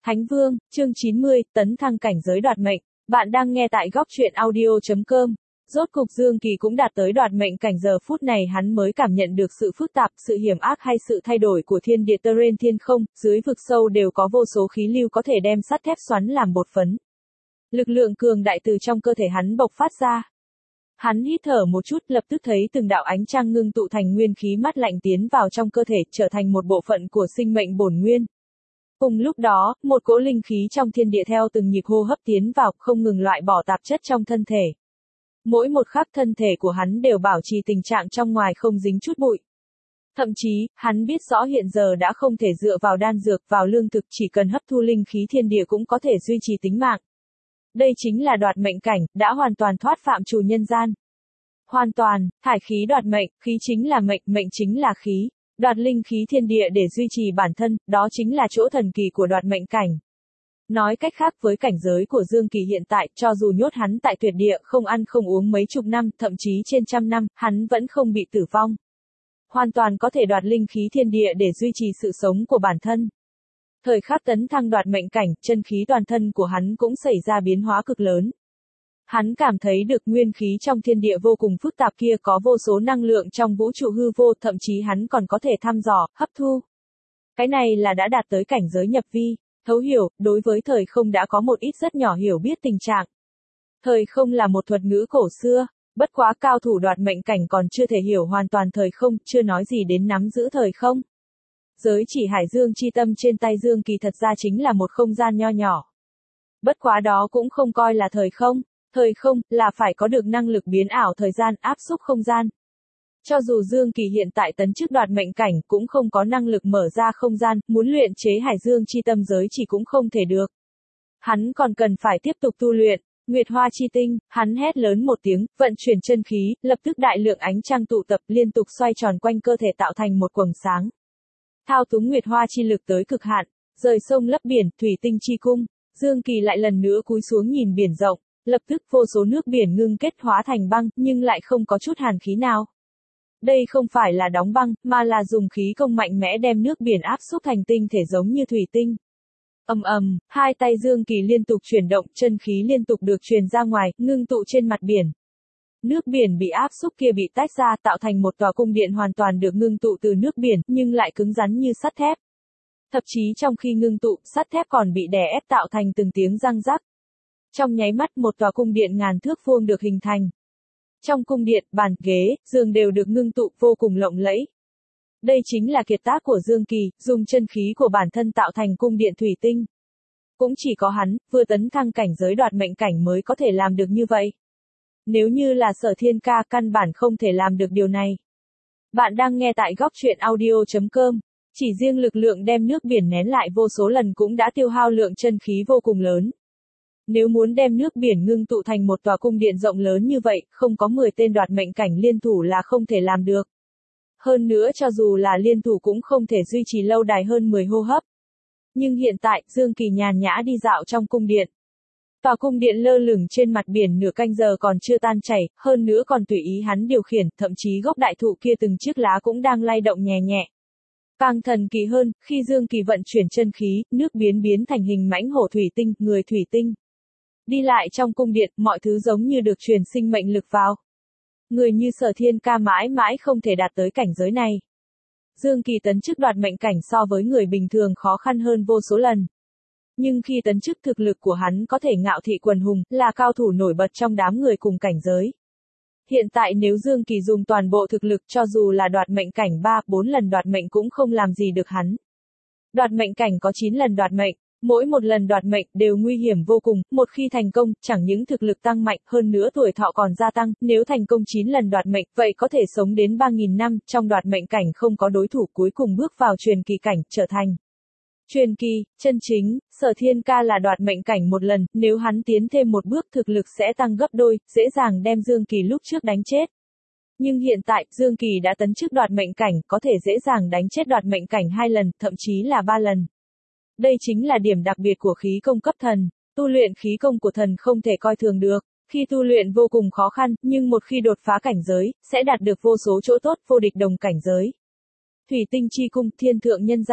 Thánh Vương, chương 90, tấn thăng cảnh giới đoạt mệnh. Bạn đang nghe tại góc truyện audio.com. Rốt cục Dương Kỳ cũng đạt tới đoạt mệnh cảnh, giờ phút này hắn mới cảm nhận được sự phức tạp, sự hiểm ác hay sự thay đổi của thiên địa terrain thiên không, dưới vực sâu đều có vô số khí lưu có thể đem sắt thép xoắn làm bột phấn. Lực lượng cường đại từ trong cơ thể hắn bộc phát ra. Hắn hít thở một chút, lập tức thấy từng đạo ánh trăng ngưng tụ thành nguyên khí mát lạnh tiến vào trong cơ thể, trở thành một bộ phận của sinh mệnh bổn nguyên. Cùng lúc đó, một cỗ linh khí trong thiên địa theo từng nhịp hô hấp tiến vào, không ngừng loại bỏ tạp chất trong thân thể. Mỗi một khắc thân thể của hắn đều bảo trì tình trạng trong ngoài không dính chút bụi. Thậm chí, hắn biết rõ hiện giờ đã không thể dựa vào đan dược, vào lương thực, chỉ cần hấp thu linh khí thiên địa cũng có thể duy trì tính mạng. Đây chính là đoạt mệnh cảnh, đã hoàn toàn thoát phạm trù nhân gian. Hoàn toàn, thải khí đoạt mệnh, khí chính là mệnh, mệnh chính là khí. Đoạt linh khí thiên địa để duy trì bản thân, đó chính là chỗ thần kỳ của đoạt mệnh cảnh. Nói cách khác, với cảnh giới của Dương Kỳ hiện tại, cho dù nhốt hắn tại tuyệt địa, không ăn không uống mấy chục năm, thậm chí trên trăm năm, hắn vẫn không bị tử vong. Hoàn toàn có thể đoạt linh khí thiên địa để duy trì sự sống của bản thân. Thời khắc tấn thăng đoạt mệnh cảnh, chân khí toàn thân của hắn cũng xảy ra biến hóa cực lớn. Hắn cảm thấy được nguyên khí trong thiên địa vô cùng phức tạp kia, có vô số năng lượng trong vũ trụ hư vô, thậm chí hắn còn có thể thăm dò, hấp thu. Cái này là đã đạt tới cảnh giới nhập vi, thấu hiểu, đối với thời không đã có một ít rất nhỏ hiểu biết tình trạng. Thời không là một thuật ngữ cổ xưa, bất quá cao thủ đoạt mệnh cảnh còn chưa thể hiểu hoàn toàn thời không, chưa nói gì đến nắm giữ thời không. Giới chỉ Hải Dương chi tâm trên tay Dương Kỳ thật ra chính là một không gian nho nhỏ. Bất quá đó cũng không coi là thời không. Thời không, là phải có được năng lực biến ảo thời gian, áp xúc không gian. Cho dù Dương Kỳ hiện tại tấn chức đoạt mệnh cảnh, cũng không có năng lực mở ra không gian, muốn luyện chế Hải Dương chi tâm giới chỉ cũng không thể được. Hắn còn cần phải tiếp tục tu luyện. Nguyệt Hoa chi tinh, hắn hét lớn một tiếng, vận chuyển chân khí, lập tức đại lượng ánh trăng tụ tập liên tục xoay tròn quanh cơ thể tạo thành một quầng sáng. Thao túng Nguyệt Hoa chi lực tới cực hạn, rời sông lấp biển, thủy tinh chi cung, Dương Kỳ lại lần nữa cúi xuống nhìn biển rộng. Lập tức vô số nước biển ngưng kết hóa thành băng, nhưng lại không có chút hàn khí nào. Đây không phải là đóng băng, mà là dùng khí công mạnh mẽ đem nước biển áp xúc thành tinh thể giống như thủy tinh. Ầm ầm, hai tay Dương Kỳ liên tục chuyển động, chân khí liên tục được truyền ra ngoài, ngưng tụ trên mặt biển. Nước biển bị áp xúc kia bị tách ra, tạo thành một tòa cung điện hoàn toàn được ngưng tụ từ nước biển, nhưng lại cứng rắn như sắt thép. Thậm chí trong khi ngưng tụ, sắt thép còn bị đè ép tạo thành từng tiếng răng rắc. Trong nháy mắt một tòa cung điện ngàn thước vuông được hình thành. Trong cung điện, bàn, ghế, giường đều được ngưng tụ vô cùng lộng lẫy. Đây chính là kiệt tác của Dương Kỳ, dùng chân khí của bản thân tạo thành cung điện thủy tinh. Cũng chỉ có hắn, vừa tấn thăng cảnh giới đoạt mệnh cảnh mới có thể làm được như vậy. Nếu như là Sở Thiên Ca, căn bản không thể làm được điều này. Bạn đang nghe tại góc truyện audio.com. Chỉ riêng lực lượng đem nước biển nén lại vô số lần cũng đã tiêu hao lượng chân khí vô cùng lớn. Nếu muốn đem nước biển ngưng tụ thành một tòa cung điện rộng lớn như vậy, không có 10 tên đoạt mệnh cảnh liên thủ là không thể làm được. Hơn nữa cho dù là liên thủ cũng không thể duy trì lâu đài hơn 10 hô hấp. Nhưng hiện tại, Dương Kỳ nhàn nhã đi dạo trong cung điện. Tòa cung điện lơ lửng trên mặt biển nửa canh giờ còn chưa tan chảy, hơn nữa còn tùy ý hắn điều khiển, thậm chí gốc đại thụ kia từng chiếc lá cũng đang lay động nhẹ nhẹ. Càng thần kỳ hơn, khi Dương Kỳ vận chuyển chân khí, nước biến thành hình mãnh hổ thủy tinh, người thủy tinh. Đi lại trong cung điện, mọi thứ giống như được truyền sinh mệnh lực vào. Người như Sở Thiên Ca mãi mãi không thể đạt tới cảnh giới này. Dương Kỳ tấn chức đoạt mệnh cảnh so với người bình thường khó khăn hơn vô số lần. Nhưng khi tấn chức thực lực của hắn có thể ngạo thị quần hùng, là cao thủ nổi bật trong đám người cùng cảnh giới. Hiện tại nếu Dương Kỳ dùng toàn bộ thực lực cho dù là đoạt mệnh cảnh 3-4 lần đoạt mệnh cũng không làm gì được hắn. Đoạt mệnh cảnh có 9 lần đoạt mệnh. Mỗi một lần đoạt mệnh đều nguy hiểm vô cùng, một khi thành công, chẳng những thực lực tăng mạnh, hơn nữa tuổi thọ còn gia tăng, nếu thành công 9 lần đoạt mệnh, vậy có thể sống đến 3.000 năm, trong đoạt mệnh cảnh không có đối thủ, cuối cùng bước vào truyền kỳ cảnh, trở thành truyền kỳ, chân chính. Sở Thiên Ca là đoạt mệnh cảnh một lần, nếu hắn tiến thêm một bước thực lực sẽ tăng gấp đôi, dễ dàng đem Dương Kỳ lúc trước đánh chết. Nhưng hiện tại, Dương Kỳ đã tấn chức đoạt mệnh cảnh, có thể dễ dàng đánh chết đoạt mệnh cảnh 2 lần, thậm chí là 3 lần. Đây chính là điểm đặc biệt của khí công cấp thần. Tu luyện khí công của thần không thể coi thường được. Khi tu luyện vô cùng khó khăn, nhưng một khi đột phá cảnh giới, sẽ đạt được vô số chỗ tốt vô địch đồng cảnh giới. Thủy tinh chi cung, thiên thượng nhân gian.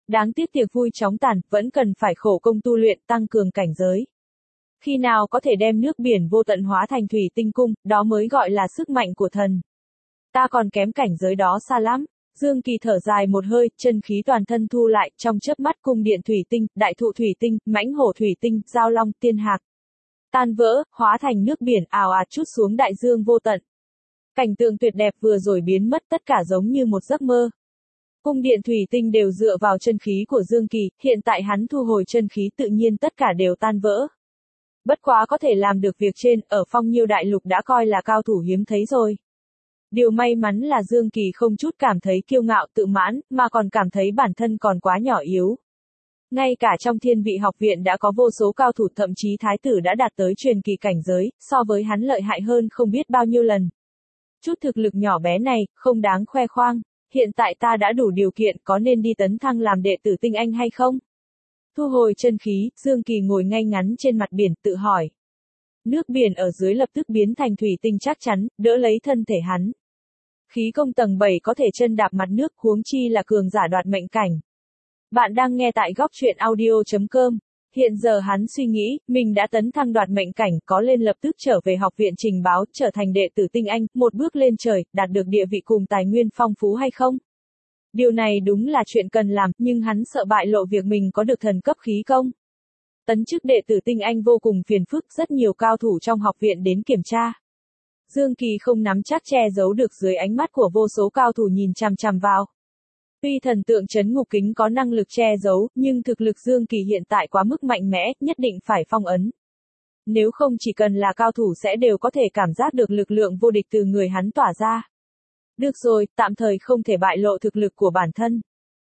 Đáng tiếc tiệc vui chóng tàn, vẫn cần phải khổ công tu luyện, tăng cường cảnh giới. Khi nào có thể đem nước biển vô tận hóa thành thủy tinh cung, đó mới gọi là sức mạnh của thần. Ta còn kém cảnh giới đó xa lắm. Dương Kỳ thở dài một hơi, chân khí toàn thân thu lại, trong chớp mắt cung điện thủy tinh, đại thụ thủy tinh, mãnh hổ thủy tinh, giao long, tiên hạc. Tan vỡ, hóa thành nước biển ào ạt trút xuống đại dương vô tận. Cảnh tượng tuyệt đẹp vừa rồi biến mất, tất cả giống như một giấc mơ. Cung điện thủy tinh đều dựa vào chân khí của Dương Kỳ, hiện tại hắn thu hồi chân khí tự nhiên tất cả đều tan vỡ. Bất quá có thể làm được việc trên, ở Phong Nhiêu đại lục đã coi là cao thủ hiếm thấy rồi. Điều may mắn là Dương Kỳ không chút cảm thấy kiêu ngạo tự mãn, mà còn cảm thấy bản thân còn quá nhỏ yếu. Ngay cả trong Thiên Vị học viện đã có vô số cao thủ, thậm chí thái tử đã đạt tới truyền kỳ cảnh giới, so với hắn lợi hại hơn không biết bao nhiêu lần. Chút thực lực nhỏ bé này, không đáng khoe khoang. Hiện tại ta đã đủ điều kiện, có nên đi tấn thăng làm đệ tử tinh anh hay không? Thu hồi chân khí, Dương Kỳ ngồi ngay ngắn trên mặt biển, tự hỏi. Nước biển ở dưới lập tức biến thành thủy tinh chắc chắn, đỡ lấy thân thể hắn. Khí công tầng 7 có thể chân đạp mặt nước, huống chi là cường giả đoạt mệnh cảnh. Bạn đang nghe tại góc truyện audio.com. Hiện giờ hắn suy nghĩ, mình đã tấn thăng đoạt mệnh cảnh, có lên lập tức trở về học viện trình báo, trở thành đệ tử tinh anh, một bước lên trời, đạt được địa vị cùng tài nguyên phong phú hay không? Điều này đúng là chuyện cần làm, nhưng hắn sợ bại lộ việc mình có được thần cấp khí công. Tấn chức đệ tử tinh anh vô cùng phiền phức, rất nhiều cao thủ trong học viện đến kiểm tra. Dương Kỳ không nắm chắc che giấu được dưới ánh mắt của vô số cao thủ nhìn chằm chằm vào. Tuy thần tượng trấn ngục kính có năng lực che giấu, nhưng thực lực Dương Kỳ hiện tại quá mức mạnh mẽ, nhất định phải phong ấn. Nếu không chỉ cần là cao thủ sẽ đều có thể cảm giác được lực lượng vô địch từ người hắn tỏa ra. Được rồi, tạm thời không thể bại lộ thực lực của bản thân.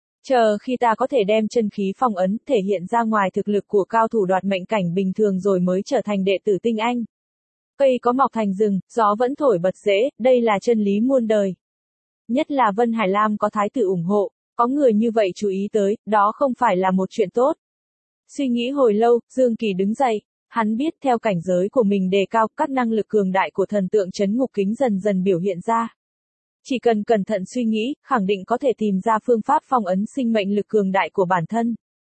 Chờ khi ta có thể đem chân khí phong ấn, thể hiện ra ngoài thực lực của cao thủ đoạt mệnh cảnh bình thường rồi mới trở thành đệ tử tinh anh. Cây có mọc thành rừng, gió vẫn thổi bật rễ, đây là chân lý muôn đời. Nhất là Vân Hải Lam có thái tử ủng hộ, có người như vậy chú ý tới, đó không phải là một chuyện tốt. Suy nghĩ hồi lâu, Dương Kỳ đứng dậy, hắn biết theo cảnh giới của mình đề cao, các năng lực cường đại của thần tượng trấn ngục kính dần dần biểu hiện ra. Chỉ cần cẩn thận suy nghĩ, khẳng định có thể tìm ra phương pháp phong ấn sinh mệnh lực cường đại của bản thân.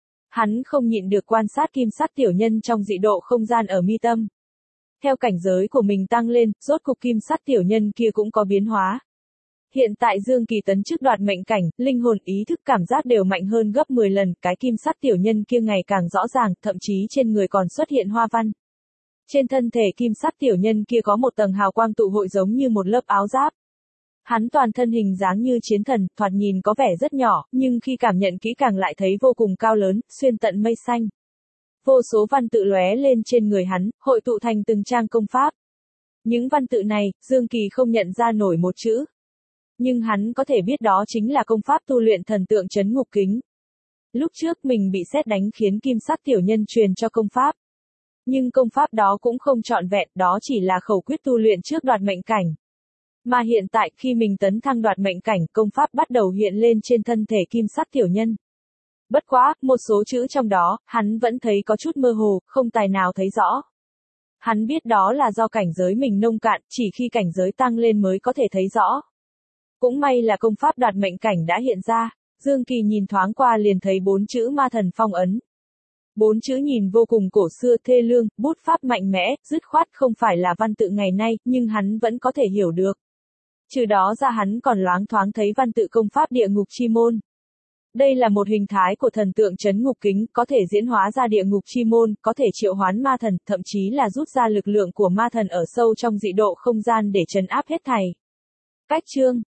Hắn không nhịn được quan sát kim sắc tiểu nhân trong dị độ không gian ở mi tâm. Theo cảnh giới của mình tăng lên, rốt cục kim sắc tiểu nhân kia cũng có biến hóa. Hiện tại Dương Kỳ tấn chức đoạt mệnh cảnh, linh hồn ý thức cảm giác đều mạnh hơn gấp 10 lần, cái kim sắc tiểu nhân kia ngày càng rõ ràng, thậm chí trên người còn xuất hiện hoa văn. Trên thân thể kim sắc tiểu nhân kia có một tầng hào quang tụ hội giống như một lớp áo giáp. Hắn toàn thân hình dáng như chiến thần, thoạt nhìn có vẻ rất nhỏ, nhưng khi cảm nhận kỹ càng lại thấy vô cùng cao lớn, xuyên tận mây xanh. Vô số văn tự lóe lên trên người hắn, hội tụ thành từng trang công pháp. Những văn tự này, Dương Kỳ không nhận ra nổi một chữ. Nhưng hắn có thể biết đó chính là công pháp tu luyện thần tượng trấn ngục kính. Lúc trước mình bị sét đánh khiến kim sắc tiểu nhân truyền cho công pháp. Nhưng công pháp đó cũng không trọn vẹn, đó chỉ là khẩu quyết tu luyện trước đoạt mệnh cảnh. Mà hiện tại khi mình tấn thăng đoạt mệnh cảnh, công pháp bắt đầu hiện lên trên thân thể kim sắc tiểu nhân. Bất quá, một số chữ trong đó, hắn vẫn thấy có chút mơ hồ, không tài nào thấy rõ. Hắn biết đó là do cảnh giới mình nông cạn, chỉ khi cảnh giới tăng lên mới có thể thấy rõ. Cũng may là công pháp đoạt mệnh cảnh đã hiện ra, Dương Kỳ nhìn thoáng qua liền thấy 4 chữ ma thần phong ấn. 4 chữ nhìn vô cùng cổ xưa thê lương, bút pháp mạnh mẽ, dứt khoát không phải là văn tự ngày nay, nhưng hắn vẫn có thể hiểu được. Trừ đó ra hắn còn loáng thoáng thấy văn tự công pháp địa ngục chi môn. Đây là một hình thái của thần tượng trấn ngục kính, có thể diễn hóa ra địa ngục chi môn, có thể triệu hoán ma thần, thậm chí là rút ra lực lượng của ma thần ở sâu trong dị độ không gian để trấn áp hết thảy. Cách chương